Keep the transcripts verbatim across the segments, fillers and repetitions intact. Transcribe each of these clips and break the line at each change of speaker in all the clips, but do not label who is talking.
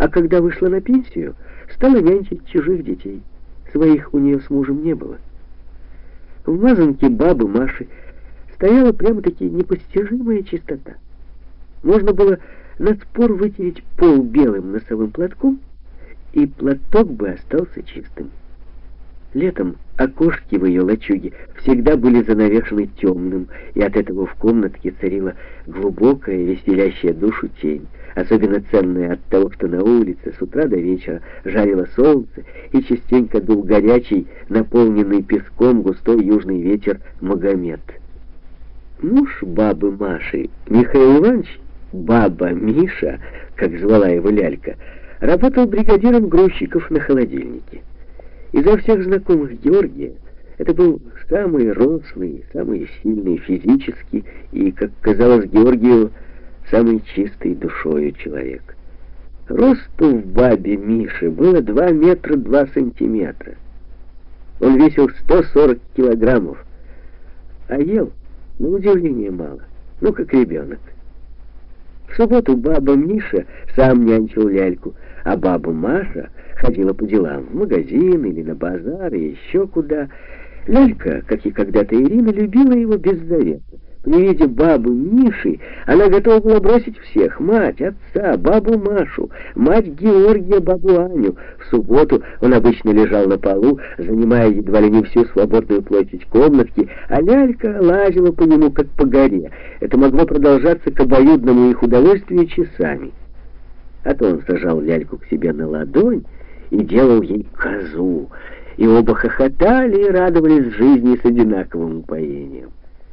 а когда вышла на пенсию, стала нянчить чужих детей. Своих у нее с мужем не было. В мазанке бабы Маши стояла прямо-таки непостижимая чистота. Можно было на спор вытереть пол белым носовым платком, и платок бы остался чистым. Летом окошки в ее лачуге всегда были занавешены темным, и от этого в комнатке царила глубокая, веселящая душу тень, особенно ценная от того, что на улице с утра до вечера жарило солнце и частенько дул горячий, наполненный песком густой южный ветер Магомед. Муж бабы Маши, Михаил Иванович, баба Миша, как звала его лялька, работал бригадиром грузчиков на холодильнике. Изо всех знакомых Георгия это был самый рослый, самый сильный физически и, как казалось Георгию, самый чистый душою человек. Росту в бабе Миши было два метра два сантиметра. Он весил сто сорок килограммов, а ел, на удивление, мало, ну как ребенок. В субботу баба Миша сам нянчил ляльку, а баба Маша ходила по делам в магазин или на базар и еще куда. Лялька, как и когда-то Ирина, любила его беззаветно. При виде бабы Миши она готова была бросить всех: мать, отца, бабу Машу, мать Георгия, бабу Аню. В субботу он обычно лежал на полу, занимая едва ли не всю свободную площадь комнатки, а лялька лазила по нему, как по горе. Это могло продолжаться к обоюдному их удовольствию часами. А то он сажал ляльку к себе на ладонь и делал ей козу, и оба хохотали и радовались жизни с одинаковым упоением.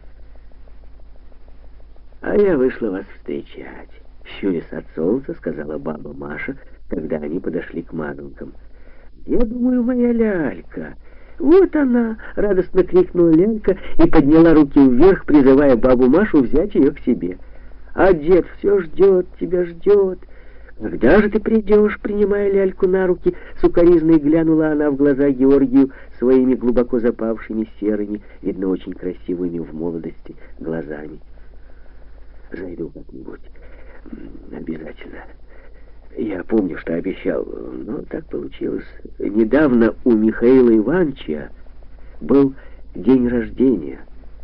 «А я вышла вас встречать», — щурясь от солнца, сказала баба Маша, когда они подошли к мазанкам. «Я думаю, моя лялька». «Вот она!» — радостно крикнула лялька и подняла руки вверх, призывая бабу Машу взять ее к себе. «А дед все ждет, тебя ждет. Когда же ты придешь?» Принимая ляльку на руки, сукоризной глянула она в глаза Георгию своими глубоко запавшими серыми, видно, очень красивыми в молодости, глазами. «Зайду как-нибудь. Обязательно. Я помню, что обещал, но так получилось. Недавно у Михаила Ивановича был день рождения.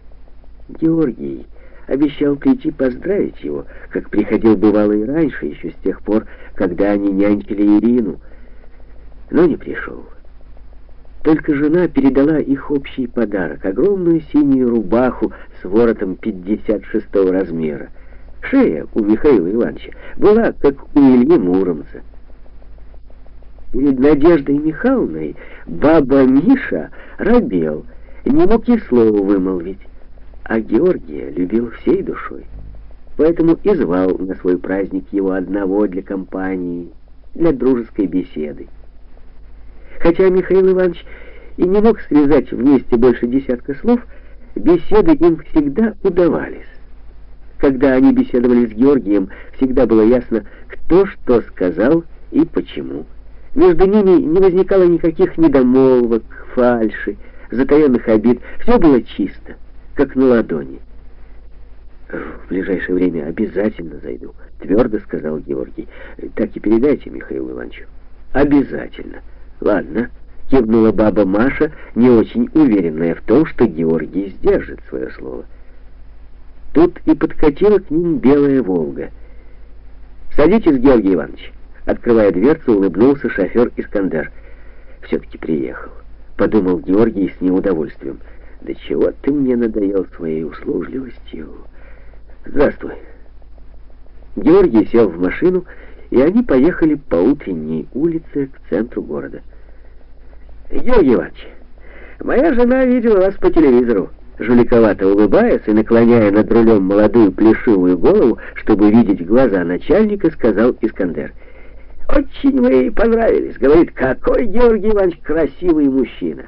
Георгий обещал прийти поздравить его, как приходил бывало и раньше, еще с тех пор, когда они нянчили Ирину, но не пришел. Только жена передала их общий подарок — огромную синюю рубаху с воротом пятьдесят шестого размера. Шея у Михаила Ивановича была, как у Ильи Муромца. Перед Надеждой Михайловной баба Миша робел, не мог и слова вымолвить, а Георгия любил всей душой. Поэтому и звал на свой праздник его одного для компании, для дружеской беседы. Хотя Михаил Иванович и не мог связать вместе больше десятка слов, беседы им всегда удавались. Когда они беседовали с Георгием, всегда было ясно, кто что сказал и почему. Между ними не возникало никаких недомолвок, фальши, затаенных обид. Все было чисто, как на ладони. «В ближайшее время обязательно зайду», — твердо сказал Георгий. «Так и передайте Михаилу Ивановичу». «Обязательно». «Ладно», — кивнула баба Маша, не очень уверенная в том, что Георгий сдержит свое слово. Тут и подкатила к ним белая «Волга». «Садитесь, Георгий Иванович», — открывая дверцу, улыбнулся шофер Искандер. «Все-таки приехал», — подумал Георгий с неудовольствием. «Да чего ты мне надоел своей услужливостью? Здравствуй». Георгий сел в машину, и они поехали по утренней улице к центру города. «Георгий Иванович, моя жена видела вас по телевизору», — жуликовато улыбаясь и наклоняя над рулем молодую плешивую голову, чтобы видеть глаза начальника, сказал Искандер. «Очень вы ей понравились. Говорит, какой Георгий Иванович красивый мужчина».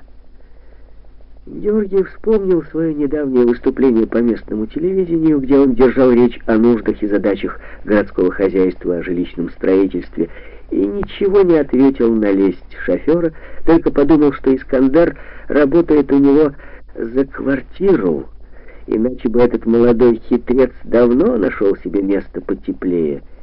Георгий вспомнил свое недавнее выступление по местному телевидению, где он держал речь о нуждах и задачах городского хозяйства, о жилищном строительстве, и ничего не ответил на лесть шофера, только подумал, что Искандер работает у него за квартиру, иначе бы этот молодой хитрец давно нашел себе место потеплее.